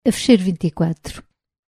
A Fecheiro 24.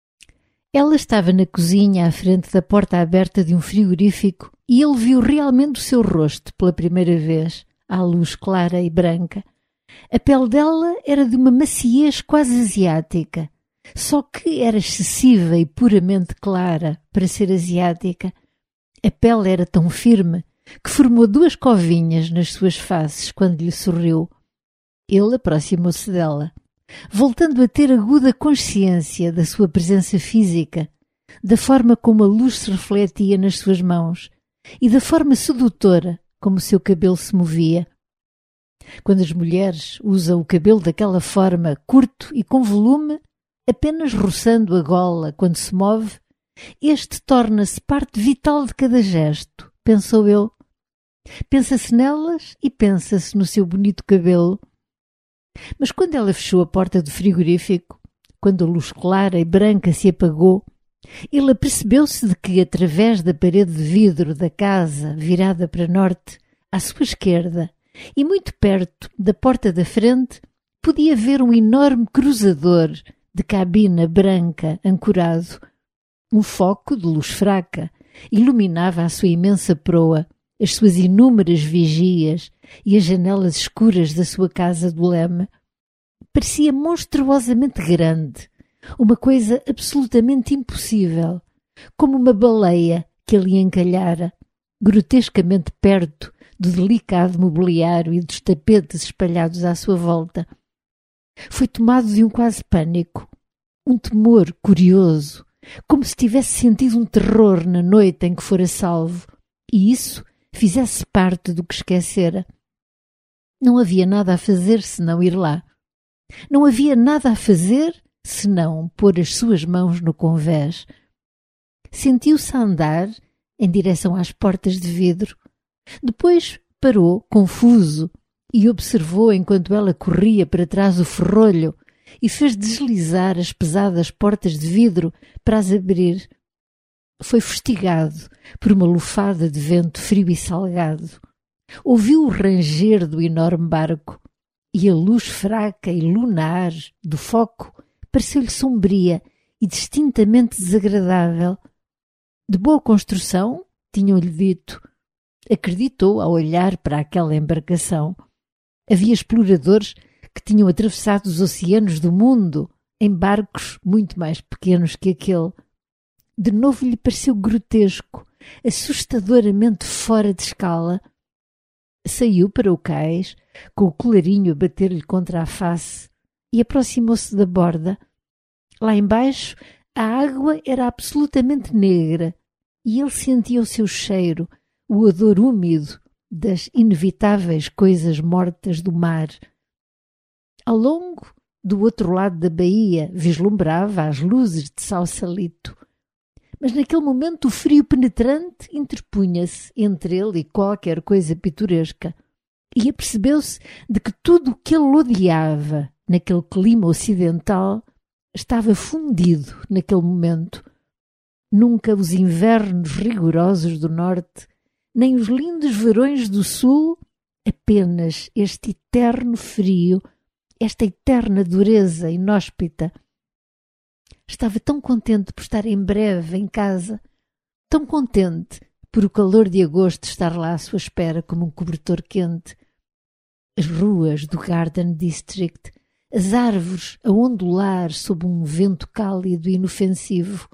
Ela estava na cozinha à frente da porta aberta de um frigorífico e ele viu realmente o seu rosto pela primeira vez, à luz clara e branca. A pele dela era de uma maciez quase asiática, só que era excessiva e puramente clara para ser asiática. A pele era tão firme que formou duas covinhas nas suas faces quando lhe sorriu. Ele aproximou-se dela, voltando a ter aguda consciência da sua presença física, da forma como a luz se refletia nas suas mãos e da forma sedutora como o seu cabelo se movia. Quando as mulheres usam o cabelo daquela forma, curto e com volume, apenas roçando a gola quando se move, este torna-se parte vital de cada gesto, pensou eu. Pensa-se nelas e pensa-se no seu bonito cabelo. Mas quando ela fechou a porta do frigorífico, quando a luz clara e branca se apagou, ele apercebeu-se de que, através da parede de vidro da casa virada para norte, à sua esquerda, e muito perto da porta da frente, podia ver um enorme cruzador de cabina branca ancorado. Um foco de luz fraca iluminava a sua imensa proa, as suas inúmeras vigias e as janelas escuras da sua casa do leme. Parecia monstruosamente grande, uma coisa absolutamente impossível, como uma baleia que ali encalhara, grotescamente perto do delicado mobiliário e dos tapetes espalhados à sua volta. Foi tomado de um quase pânico, um temor curioso, como se tivesse sentido um terror na noite em que fora salvo, e isso fizesse parte do que esquecera. Não havia nada a fazer senão ir lá. Não havia nada a fazer senão pôr as suas mãos no convés. Sentiu-se a andar em direção às portas de vidro. Depois parou, confuso, e observou enquanto ela corria para trás o ferrolho e fez deslizar as pesadas portas de vidro para as abrir. Foi fustigado por uma lufada de vento frio e salgado. Ouviu o ranger do enorme barco e a luz fraca e lunar do foco pareceu-lhe sombria e distintamente desagradável. De boa construção, tinham-lhe dito. Acreditou ao olhar para aquela embarcação. Havia exploradores que tinham atravessado os oceanos do mundo em barcos muito mais pequenos que aquele. De novo lhe pareceu grotesco, assustadoramente fora de escala. Saiu para o cais, com o colarinho a bater-lhe contra a face, e aproximou-se da borda. Lá embaixo, a água era absolutamente negra, e ele sentia o seu cheiro, o odor úmido das inevitáveis coisas mortas do mar. Ao longo, do outro lado da baía, vislumbrava as luzes de Sausalito. Mas naquele momento o frio penetrante interpunha-se entre ele e qualquer coisa pitoresca, e apercebeu-se de que tudo o que ele odiava naquele clima ocidental estava fundido naquele momento. Nunca os invernos rigorosos do norte, nem os lindos verões do sul, apenas este eterno frio, esta eterna dureza inóspita. Estava tão contente por estar em breve em casa, tão contente por o calor de agosto estar lá à sua espera como um cobertor quente. As ruas do Garden District, as árvores a ondular sob um vento cálido e inofensivo.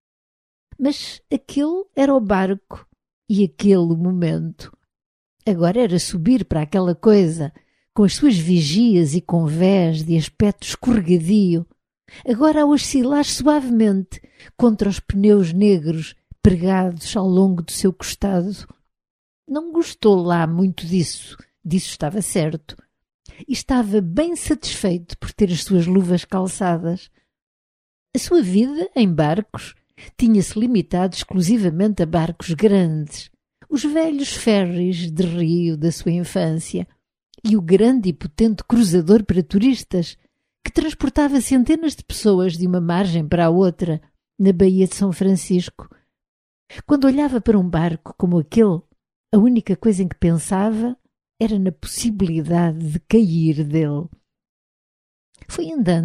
Mas aquele era o barco e aquele o momento. Agora era subir para aquela coisa, com as suas vigias e convés de aspecto escorregadio, agora a oscilar suavemente contra os pneus negros pregados ao longo do seu costado. Não gostou lá muito disso estava certo. E estava bem satisfeito por ter as suas luvas calçadas. A sua vida em barcos tinha-se limitado exclusivamente a barcos grandes, os velhos ferries de rio da sua infância e o grande e potente cruzador para turistas que transportava centenas de pessoas de uma margem para a outra na Baía de São Francisco. Quando olhava para um barco como aquele, a única coisa em que pensava era na possibilidade de cair dele. Foi andando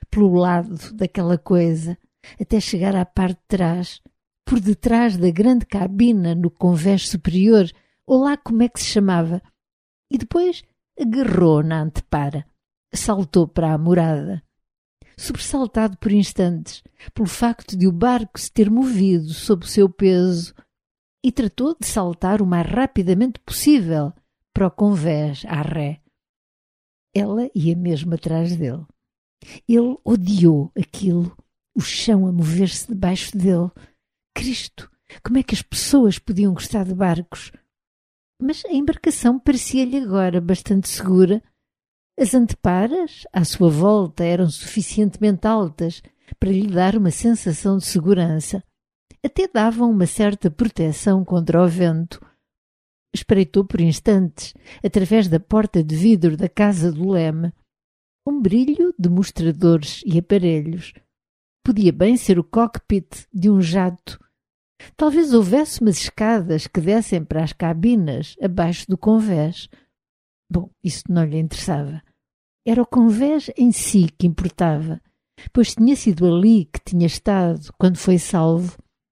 pelo lado daquela coisa, até chegar à parte de trás, por detrás da grande cabina no convés superior, ou lá como é que se chamava, e depois agarrou na antepara, saltou para a morada. Sobressaltado por instantes, pelo facto de o barco se ter movido sob o seu peso, e tratou de saltar o mais rapidamente possível para o convés à ré. Ela ia mesmo atrás dele. Ele odiou aquilo, o chão a mover-se debaixo dele. Cristo, como é que as pessoas podiam gostar de barcos? Mas a embarcação parecia-lhe agora bastante segura. As anteparas, à sua volta, eram suficientemente altas para lhe dar uma sensação de segurança. Até davam uma certa proteção contra o vento. Espreitou por instantes, através da porta de vidro da casa do leme, um brilho de mostradores e aparelhos. Podia bem ser o cockpit de um jato. Talvez houvesse umas escadas que dessem para as cabinas abaixo do convés. Bom, isso não lhe interessava. Era o convés em si que importava, pois tinha sido ali que tinha estado quando foi salvo.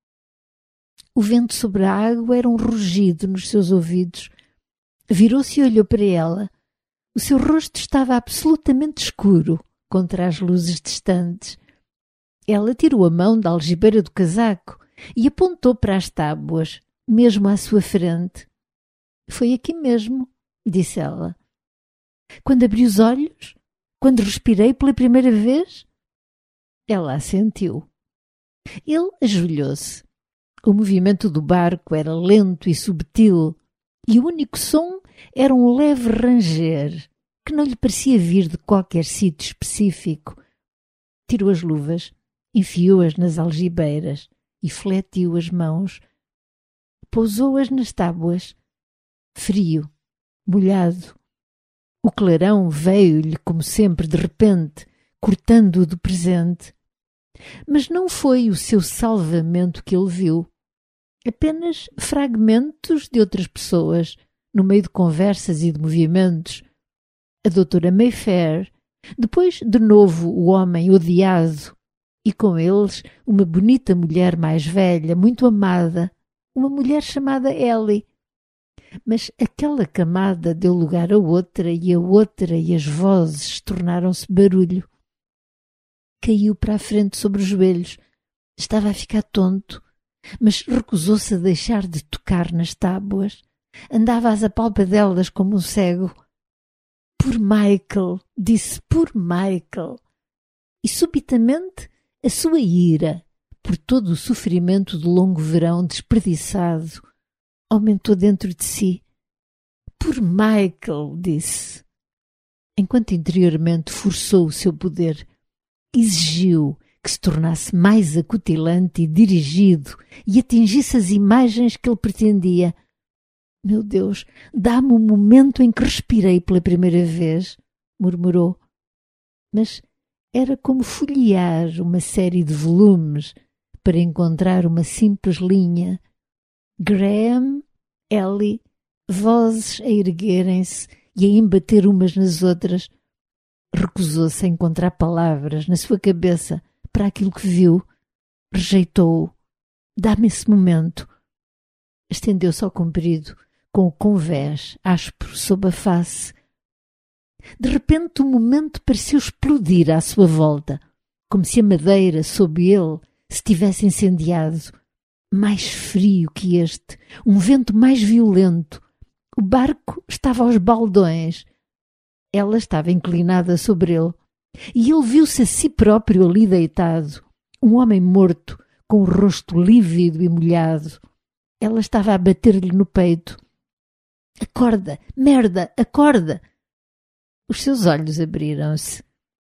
O vento sobre a água era um rugido nos seus ouvidos. Virou-se e olhou para ela. O seu rosto estava absolutamente escuro contra as luzes distantes. Ela tirou a mão da algibeira do casaco e apontou para as tábuas, mesmo à sua frente. Foi aqui mesmo, disse ela. Quando abri os olhos? Quando respirei pela primeira vez? Ela assentiu. Ele ajoelhou-se. O movimento do barco era lento e subtil, e o único som era um leve ranger, que não lhe parecia vir de qualquer sítio específico. Tirou as luvas, enfiou-as nas algibeiras e fletiu as mãos. Pousou-as nas tábuas. Frio, molhado. O clarão veio-lhe, como sempre, de repente, cortando-o do presente. Mas não foi o seu salvamento que ele viu. Apenas fragmentos de outras pessoas, no meio de conversas e de movimentos. A doutora Mayfair, depois de novo o homem odiado, e com eles uma bonita mulher mais velha, muito amada, uma mulher chamada Ellie. Mas aquela camada deu lugar a outra, e as vozes tornaram-se barulho. Caiu para a frente sobre os joelhos. Estava a ficar tonto, mas recusou-se a deixar de tocar nas tábuas. Andava às apalpadelas como um cego. Por Michael, disse, por Michael. E subitamente a sua ira, por todo o sofrimento do longo verão desperdiçado, aumentou dentro de si. Por Michael, disse. Enquanto interiormente forçou o seu poder, exigiu que se tornasse mais acutilante e dirigido e atingisse as imagens que ele pretendia. Meu Deus, dá-me o momento em que respirei pela primeira vez, murmurou. Mas era como folhear uma série de volumes para encontrar uma simples linha. Graham, Ellie, vozes a erguerem-se e a embater umas nas outras. Recusou-se a encontrar palavras na sua cabeça para aquilo que viu. Rejeitou-o. Dá-me esse momento. Estendeu-se ao comprido, com o convés áspero sob a face. De repente o momento pareceu explodir à sua volta, como se a madeira sob ele se tivesse incendiado. Mais frio que este, um vento mais violento. O barco estava aos baldões. Ela estava inclinada sobre ele, e ele viu-se a si próprio ali deitado, um homem morto, com o rosto lívido e molhado. Ela estava a bater-lhe no peito. Acorda, merda, acorda! Os seus olhos abriram-se.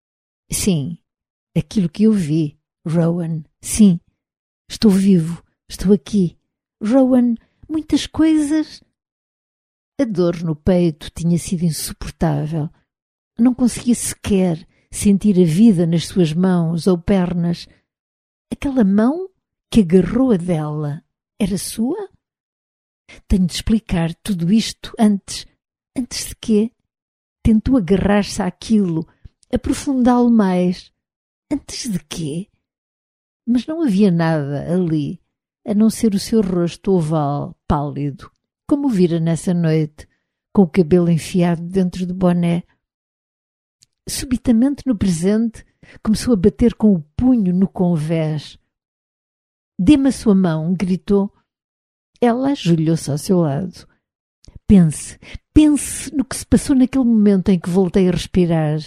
Sim, aquilo que eu vi, Rowan, sim. Estou vivo, estou aqui. Rowan, muitas coisas... A dor no peito tinha sido insuportável. Não conseguia sequer sentir a vida nas suas mãos ou pernas. Aquela mão que agarrou a dela era sua? Tenho de explicar tudo isto antes. Antes de quê? Tentou agarrar-se àquilo, aprofundá-lo mais. Antes de quê? Mas não havia nada ali, a não ser o seu rosto oval, pálido, como o vira nessa noite, com o cabelo enfiado dentro do boné. Subitamente, no presente, começou a bater com o punho no convés. Dê-me a sua mão, gritou. Ela ajoelhou-se ao seu lado. Pense no que se passou naquele momento em que voltei a respirar.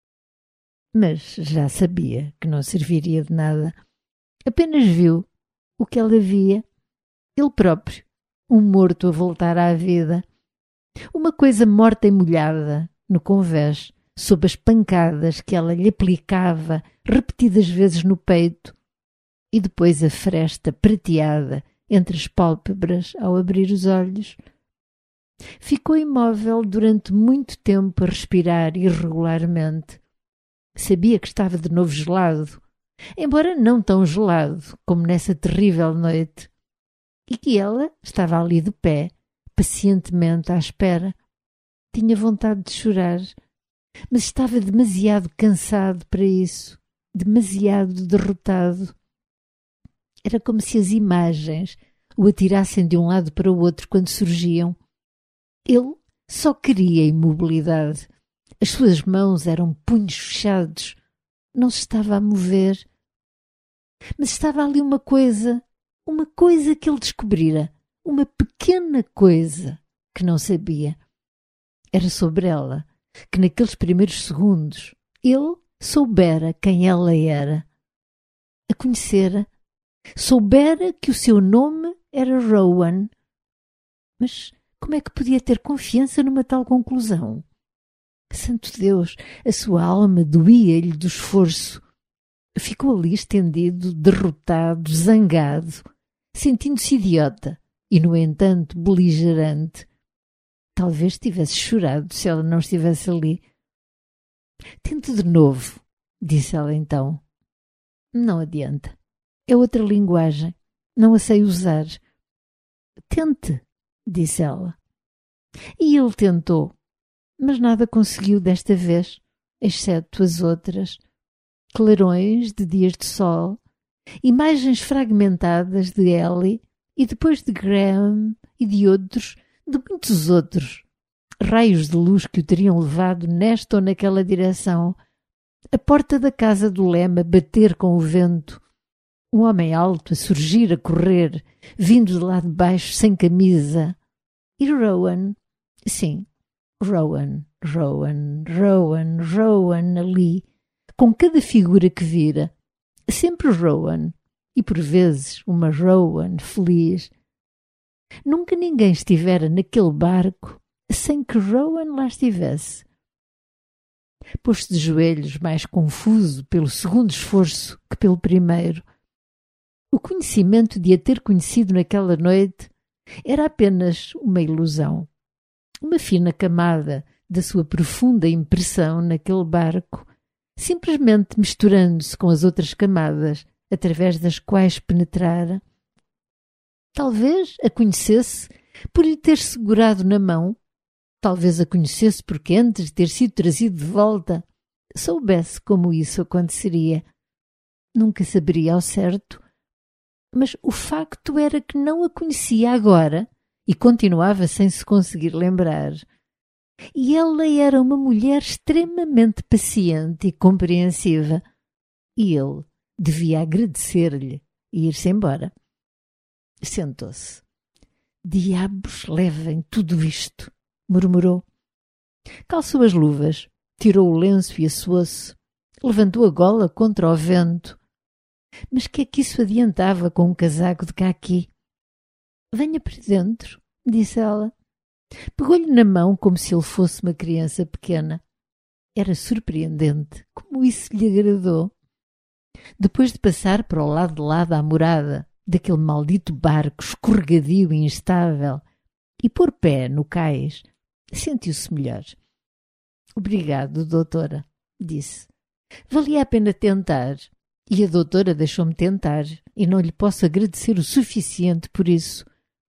Mas já sabia que não serviria de nada. Apenas viu o que ela via. Ele próprio, um morto a voltar à vida. Uma coisa morta e molhada no convés, sob as pancadas que ela lhe aplicava repetidas vezes no peito, e depois a fresta prateada entre as pálpebras ao abrir os olhos. Ficou imóvel durante muito tempo a respirar irregularmente. Sabia que estava de novo gelado, embora não tão gelado como nessa terrível noite, e que ela estava ali de pé, pacientemente à espera. Tinha vontade de chorar, mas estava demasiado cansado para isso, demasiado derrotado. Era como se as imagens o atirassem de um lado para o outro quando surgiam. Ele só queria imobilidade. As suas mãos eram punhos fechados. Não se estava a mover. Mas estava ali uma coisa que ele descobrira, uma pequena coisa que não sabia. Era sobre ela que naqueles primeiros segundos ele soubera quem ela era. A conhecera. Soubera que o seu nome era Rowan. Mas como é que podia ter confiança numa tal conclusão? Santo Deus, a sua alma doía-lhe do esforço. Ficou ali estendido, derrotado, zangado, sentindo-se idiota e, no entanto, beligerante. Talvez tivesse chorado se ela não estivesse ali. Tente de novo, disse ela então. Não adianta. É outra linguagem. Não a sei usar. Tente, disse ela. E ele tentou, mas nada conseguiu desta vez, exceto as outras. Clarões de dias de sol, imagens fragmentadas de Ellie e depois de Graham e de outros, de muitos outros. Raios de luz que o teriam levado nesta ou naquela direção. A porta da casa do Lema bater com o vento. Um homem alto a surgir, a correr, vindo de lá de baixo, sem camisa. E Rowan, sim, Rowan ali, com cada figura que vira. Sempre Rowan, e por vezes uma Rowan feliz. Nunca ninguém estivera naquele barco sem que Rowan lá estivesse. Pôs-se de joelhos, mais confuso pelo segundo esforço que pelo primeiro. O conhecimento de a ter conhecido naquela noite era apenas uma ilusão, uma fina camada da sua profunda impressão naquele barco, simplesmente misturando-se com as outras camadas através das quais penetrara. Talvez a conhecesse por lhe ter segurado na mão, talvez a conhecesse porque antes de ter sido trazido de volta soubesse como isso aconteceria. Nunca saberia ao certo, mas o facto era que não a conhecia agora e continuava sem se conseguir lembrar. E ela era uma mulher extremamente paciente e compreensiva, e ele devia agradecer-lhe e ir-se embora. Sentou-se. Diabos levem tudo isto, murmurou. Calçou as luvas, tirou o lenço e assoou-se, levantou a gola contra o vento. Mas que é que isso adiantava com um casaco de caqui? Venha para dentro, disse ela. Pegou-lhe na mão como se ele fosse uma criança pequena. Era surpreendente como isso lhe agradou. Depois de passar para o lado de lá da morada, daquele maldito barco escorregadio e instável, e pôr pé no cais, sentiu-se melhor. Obrigado, doutora, disse. Valia a pena tentar. E a doutora deixou-me tentar, e não lhe posso agradecer o suficiente por isso.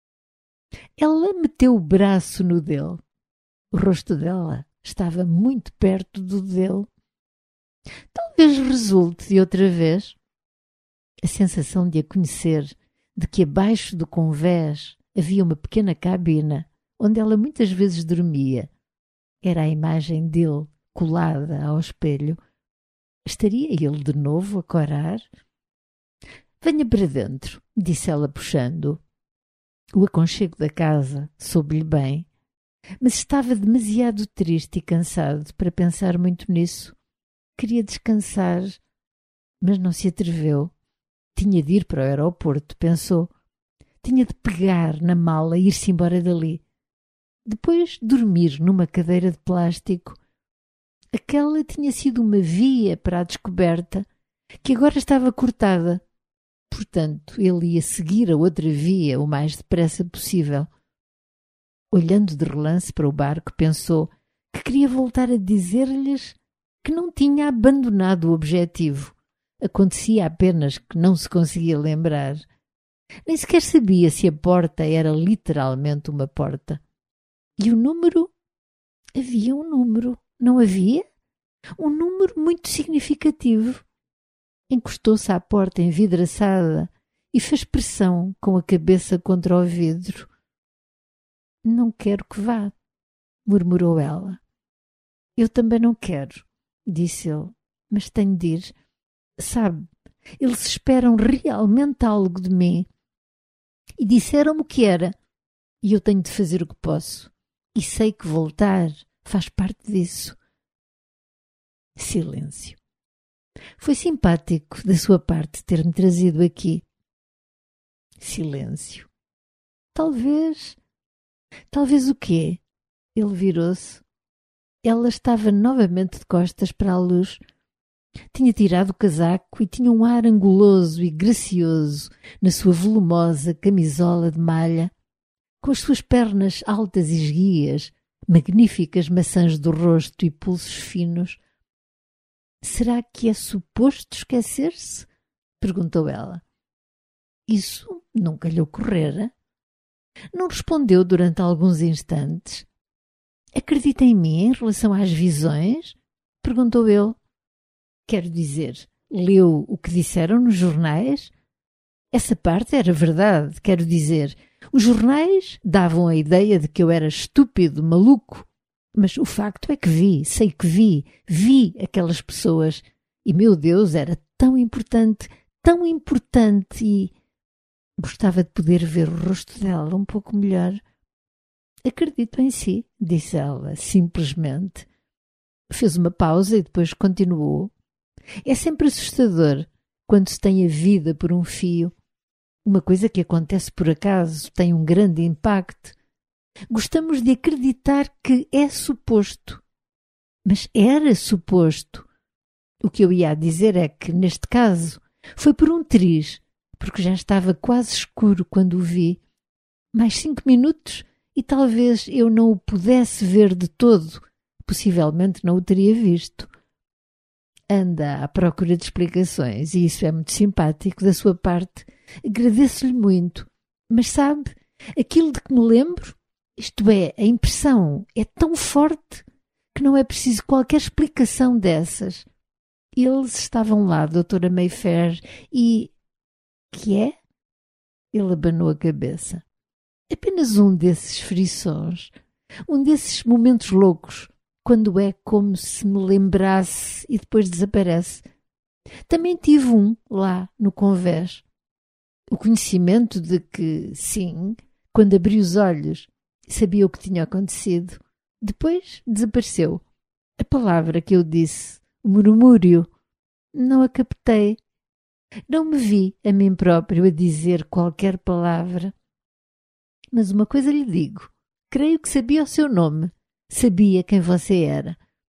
Ela meteu o braço no dele. O rosto dela estava muito perto do dele. Talvez resulte de outra vez. A sensação de a conhecer, de que abaixo do convés havia uma pequena cabina onde ela muitas vezes dormia, era a imagem dele colada ao espelho. Estaria ele de novo a corar? Venha para dentro, disse ela puxando-o. O aconchego da casa soube-lhe bem, mas estava demasiado triste e cansado para pensar muito nisso. Queria descansar, mas não se atreveu. Tinha de ir para o aeroporto, pensou. Tinha de pegar na mala e ir-se embora dali. Depois dormir numa cadeira de plástico. Aquela tinha sido uma via para a descoberta, que agora estava cortada. Portanto, ele ia seguir a outra via o mais depressa possível. Olhando de relance para o barco, pensou que queria voltar a dizer-lhes que não tinha abandonado o objetivo. Acontecia apenas que não se conseguia lembrar. Nem sequer sabia se a porta era literalmente uma porta. E o número? Havia um número, não havia? Um número muito significativo. Encostou-se à porta envidraçada e fez pressão com a cabeça contra o vidro. Não quero que vá, murmurou ela. Eu também não quero, disse ele, mas tenho de ir. Sabe, eles esperam realmente algo de mim. E disseram-me o que era. E eu tenho de fazer o que posso. E sei que voltar faz parte disso. Silêncio. Foi simpático da sua parte ter-me trazido aqui. Silêncio. Talvez o quê? Ele virou-se. Ela estava novamente de costas para a luz. Tinha tirado o casaco e tinha um ar anguloso e gracioso na sua volumosa camisola de malha, com as suas pernas altas e esguias, magníficas maçãs do rosto e pulsos finos. Será que é suposto esquecer-se? Perguntou ela. Isso nunca lhe ocorrera. Não respondeu durante alguns instantes. Acredita em mim em relação às visões? Perguntou ele. Quero dizer, leu o que disseram nos jornais? Essa parte era verdade, quero dizer. Os jornais davam a ideia de que eu era estúpido, maluco. Mas o facto é que sei que vi aquelas pessoas. E, meu Deus, era tão importante e gostava de poder ver o rosto dela um pouco melhor. Acredito em si, disse ela, simplesmente. Fez uma pausa e depois continuou. É sempre assustador quando se tem a vida por um fio. Uma coisa que acontece por acaso tem um grande impacto. Gostamos de acreditar que é suposto. Mas era suposto. O que eu ia a dizer é que, neste caso, foi por um triz, porque já estava quase escuro quando o vi. Mais 5 minutos e talvez eu não o pudesse ver de todo. Possivelmente não o teria visto. Anda à procura de explicações e isso é muito simpático da sua parte. Agradeço-lhe muito. Mas sabe, aquilo de que me lembro, isto é, a impressão é tão forte que não é preciso qualquer explicação dessas. Eles estavam lá, doutora Mayfair, e... Que é? Ele abanou a cabeça. Apenas um desses friçons, um desses momentos loucos, quando é como se me lembrasse e depois desaparece. Também tive um lá no convés. O conhecimento de que, sim, quando abri os olhos, sabia o que tinha acontecido. Depois desapareceu. A palavra que eu disse, o murmúrio, não a captei. Não me vi a mim próprio a dizer qualquer palavra. Mas uma coisa lhe digo, creio que sabia o seu nome, sabia quem você era.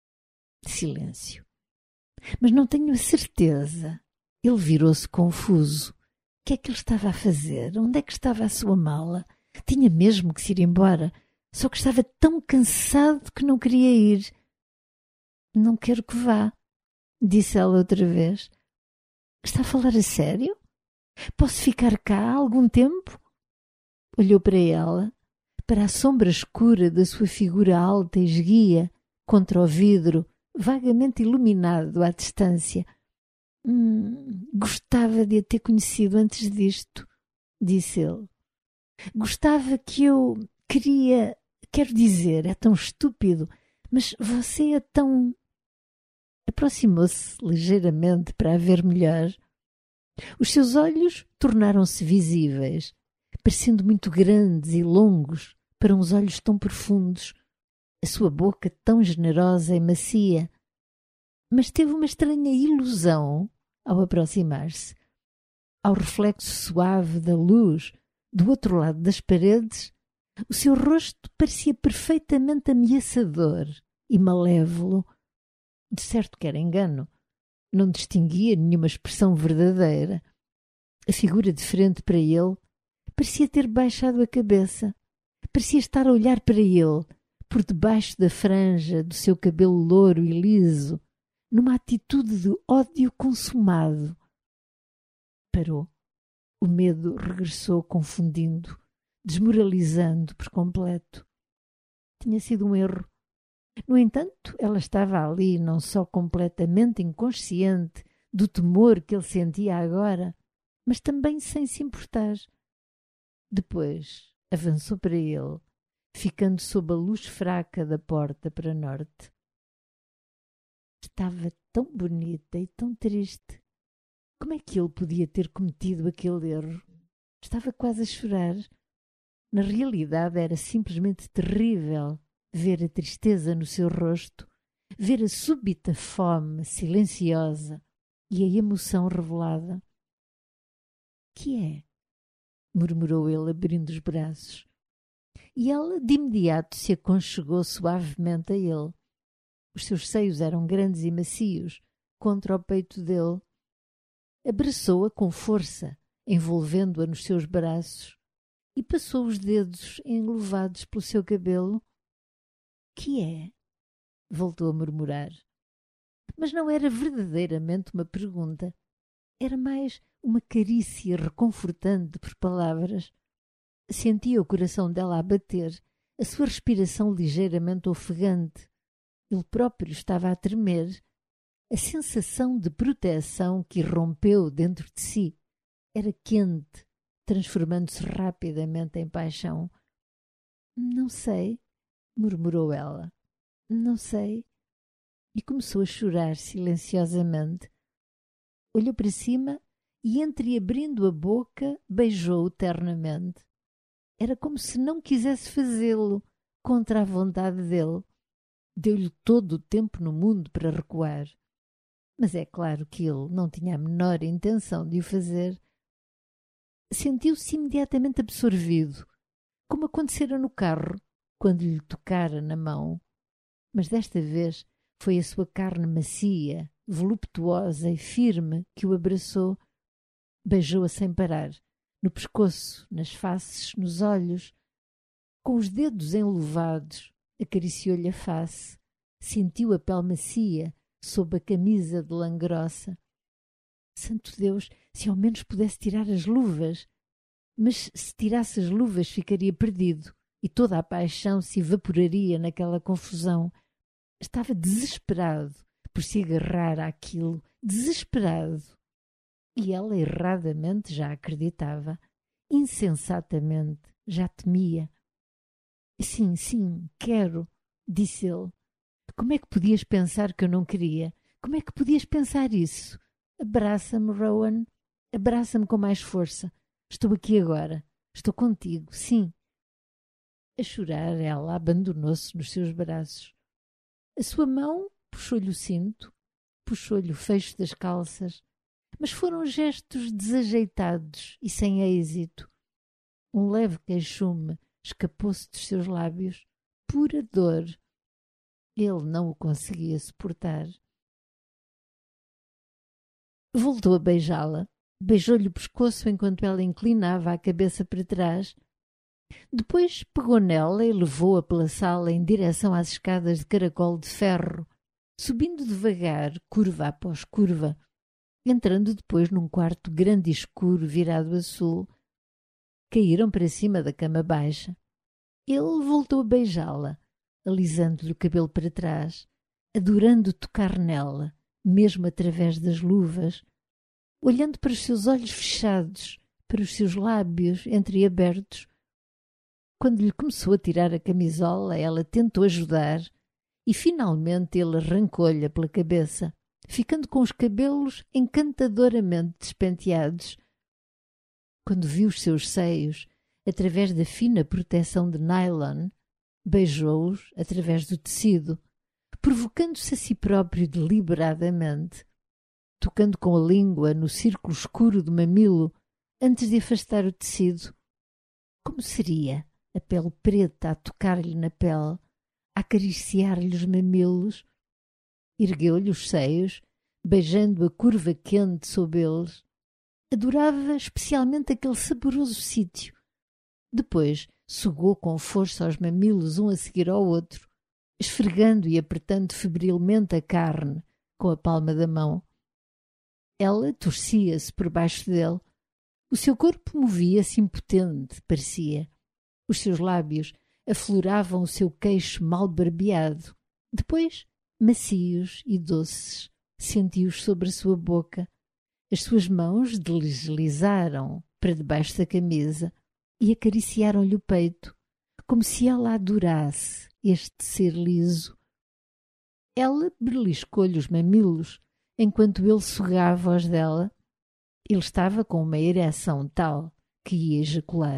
Silêncio. Mas não tenho a certeza. Ele virou-se confuso. O que é que ele estava a fazer? Onde é que estava a sua mala? Tinha mesmo que se ir embora, só que estava tão cansado que não queria ir. Não quero que vá, disse ela outra vez. Está a falar a sério? Posso ficar cá algum tempo? Olhou para ela, para a sombra escura da sua figura alta e esguia contra o vidro vagamente iluminado à distância. Gostava de a ter conhecido antes disto, disse ele. Gostava que eu queria... Quero dizer, é tão estúpido, mas você é tão... Aproximou-se ligeiramente para a ver melhor. Os seus olhos tornaram-se visíveis, parecendo muito grandes e longos para uns olhos tão profundos, a sua boca tão generosa e macia. Mas teve uma estranha ilusão ao aproximar-se. Ao reflexo suave da luz do outro lado das paredes, o seu rosto parecia perfeitamente ameaçador e malévolo. De certo que era engano. Não distinguia nenhuma expressão verdadeira. A figura de frente para ele parecia ter baixado a cabeça. Parecia estar a olhar para ele, por debaixo da franja do seu cabelo louro e liso, numa atitude de ódio consumado. Parou. O medo regressou confundindo, desmoralizando por completo. Tinha sido um erro. No entanto, ela estava ali não só completamente inconsciente do temor que ele sentia agora, mas também sem se importar. Depois avançou para ele, ficando sob a luz fraca da porta para norte. Estava tão bonita e tão triste. Como é que ele podia ter cometido aquele erro? Estava quase a chorar. Na realidade era simplesmente terrível ver a tristeza no seu rosto, ver a súbita fome silenciosa e a emoção revelada. Que é? Murmurou ele, abrindo os braços. E ela de imediato se aconchegou suavemente a ele. Os seus seios eram grandes e macios contra o peito dele. Abraçou-a com força, envolvendo-a nos seus braços, e passou os dedos enluvados pelo seu cabelo. Que é? Voltou a murmurar. Mas não era verdadeiramente uma pergunta. Era mais uma carícia reconfortante por palavras. Sentia o coração dela a bater, a sua respiração ligeiramente ofegante. Ele próprio estava a tremer. A sensação de proteção que irrompeu dentro de si era quente, transformando-se rapidamente em paixão. Não sei, murmurou ela. Não sei. E começou a chorar silenciosamente. Olhou para cima e, entreabrindo a boca, beijou-o ternamente. Era como se não quisesse fazê-lo, contra a vontade dele. Deu-lhe todo o tempo no mundo para recuar. Mas é claro que ele não tinha a menor intenção de o fazer. Sentiu-se imediatamente absorvido, como acontecera no carro, quando lhe tocara na mão. Mas desta vez foi a sua carne macia, voluptuosa e firme que o abraçou. Beijou-a sem parar, no pescoço, nas faces, nos olhos. Com os dedos enluvados, acariciou-lhe a face. Sentiu a pele macia sob a camisa de lã grossa. Santo Deus, se ao menos pudesse tirar as luvas! Mas se tirasse as luvas ficaria perdido e toda a paixão se evaporaria naquela confusão. Estava desesperado por se agarrar àquilo, desesperado. E ela erradamente já acreditava, insensatamente já temia. Sim, sim, quero, disse ele. Como é que podias pensar que eu não queria? Como é que podias pensar isso? Abraça-me, Rowan. Abraça-me com mais força. Estou aqui agora. Estou contigo, sim. A chorar, ela abandonou-se nos seus braços. A sua mão puxou-lhe o cinto, puxou-lhe o fecho das calças, mas foram gestos desajeitados e sem êxito. Um leve queixume escapou-se dos seus lábios, pura dor. Ele não o conseguia suportar. Voltou a beijá-la. Beijou-lhe o pescoço enquanto ela inclinava a cabeça para trás. Depois pegou nela e levou-a pela sala em direção às escadas de caracol de ferro, subindo devagar, curva após curva, entrando depois num quarto grande e escuro virado a sul. Caíram para cima da cama baixa. Ele voltou a beijá-la, alisando-lhe o cabelo para trás, adorando tocar nela, mesmo através das luvas, olhando para os seus olhos fechados, para os seus lábios entreabertos. Quando lhe começou a tirar a camisola, ela tentou ajudar e finalmente ele arrancou-lhe pela cabeça, ficando com os cabelos encantadoramente despenteados. Quando viu os seus seios, através da fina proteção de nylon, beijou-os através do tecido, provocando-se a si próprio deliberadamente, tocando com a língua no círculo escuro do mamilo antes de afastar o tecido. Como seria a pele preta a tocar-lhe na pele, a acariciar-lhe os mamilos? Ergueu-lhe os seios, beijando a curva quente sob eles. Adorava especialmente aquele saboroso sítio. Depois sugou com força os mamilos um a seguir ao outro, esfregando e apertando febrilmente a carne com a palma da mão. Ela torcia-se por baixo dele. O seu corpo movia-se impotente, parecia. Os seus lábios afloravam o seu queixo mal barbeado. Depois, macios e doces, sentiu-os sobre a sua boca. As suas mãos deslizaram para debaixo da camisa e acariciaram-lhe o peito, como se ela adorasse este ser liso. Ela beliscou-lhe os mamilos, enquanto ele sugava os dela. Ele estava com uma ereção tal que ia ejacular.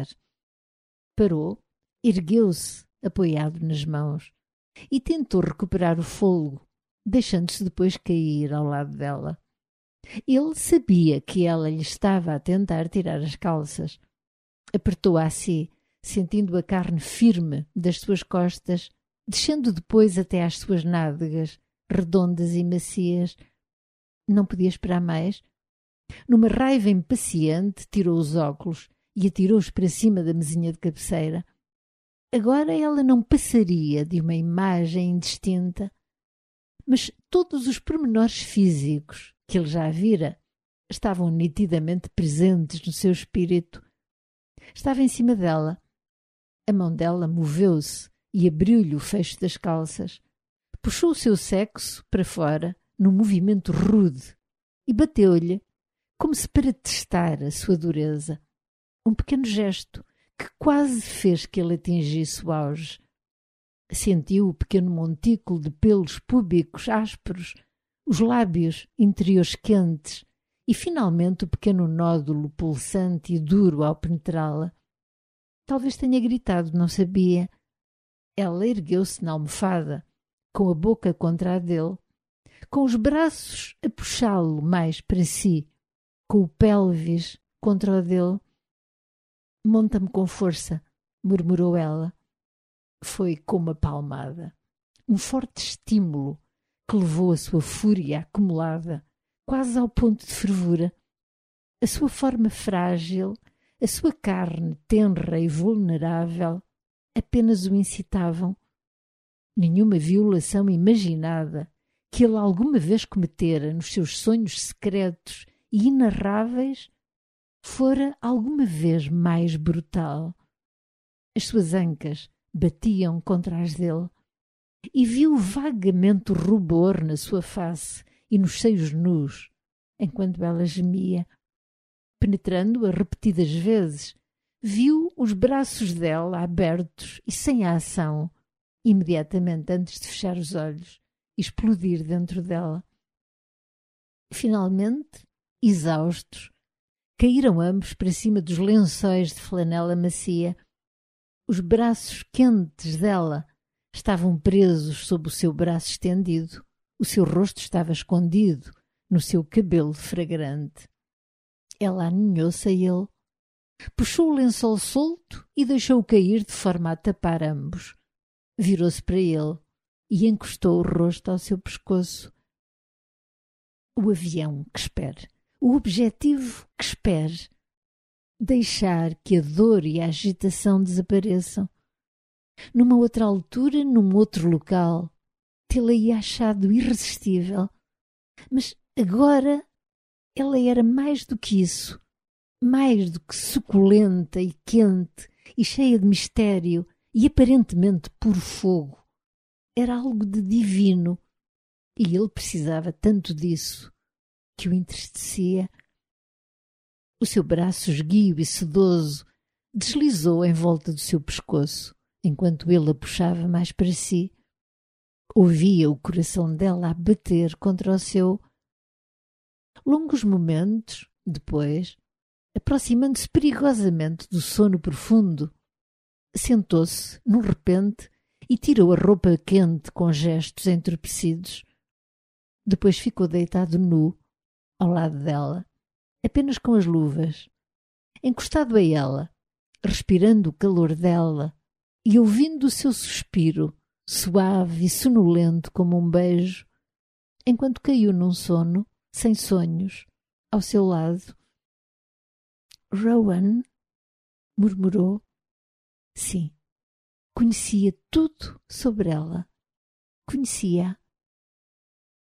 Parou, ergueu-se, apoiado nas mãos, e tentou recuperar o fôlego, deixando-se depois cair ao lado dela. Ele sabia que ela lhe estava a tentar tirar as calças. Apertou-a a si, sentindo a carne firme das suas costas, descendo depois até às suas nádegas, redondas e macias. Não podia esperar mais. Numa raiva impaciente, tirou os óculos e atirou-os para cima da mesinha de cabeceira. Agora ela não passaria de uma imagem indistinta, mas todos os pormenores físicos que ele já vira estavam nitidamente presentes no seu espírito. Estava em cima dela. A mão dela moveu-se e abriu-lhe o fecho das calças. Puxou o seu sexo para fora num movimento rude e bateu-lhe, como se para testar a sua dureza. Um pequeno gesto que quase fez que ele atingisse o auge. Sentiu o pequeno montículo de pelos púbicos ásperos, os lábios interiores quentes e, finalmente, o pequeno nódulo pulsante e duro ao penetrá-la. Talvez tenha gritado, não sabia. Ela ergueu-se na almofada, com a boca contra a dele, com os braços a puxá-lo mais para si, com o pélvis contra o dele. Monta-me com força, murmurou ela. Foi como uma palmada, um forte estímulo que levou a sua fúria acumulada quase ao ponto de fervura. A sua forma frágil, a sua carne tenra e vulnerável apenas o incitavam. Nenhuma violação imaginada que ele alguma vez cometera nos seus sonhos secretos e inarráveis fora alguma vez mais brutal. As suas ancas batiam contra as dele e viu vagamente o rubor na sua face e nos seios nus, enquanto ela gemia. Penetrando-a repetidas vezes, viu os braços dela abertos e sem ação, imediatamente antes de fechar os olhos e explodir dentro dela. Finalmente, exaustos, caíram ambos para cima dos lençóis de flanela macia. Os braços quentes dela estavam presos sob o seu braço estendido. O seu rosto estava escondido no seu cabelo fragrante. Ela aninhou-se a ele, puxou o lençol solto e deixou-o cair de forma a tapar ambos. Virou-se para ele e encostou o rosto ao seu pescoço. O avião que espere, o objetivo que espere. Deixar que a dor e a agitação desapareçam. Numa outra altura, num outro local, tê-la ia achado irresistível. Mas agora ela era mais do que isso, mais do que suculenta e quente e cheia de mistério e aparentemente puro fogo. Era algo de divino, E ele precisava tanto disso que o entristecia. O seu braço esguio e sedoso deslizou em volta do seu pescoço, enquanto ele a puxava mais para si. Ouvia o coração dela a bater contra o seu. Longos momentos depois, aproximando-se perigosamente do sono profundo, sentou-se, num repente, e tirou a roupa quente com gestos entorpecidos. Depois ficou deitado nu, ao lado dela, apenas com as luvas, encostado a ela, respirando o calor dela e ouvindo o seu suspiro, suave e sonolento como um beijo, enquanto caiu num sono, sem sonhos, ao seu lado. Rowan murmurou. Sim, conhecia tudo sobre ela. Conhecia-a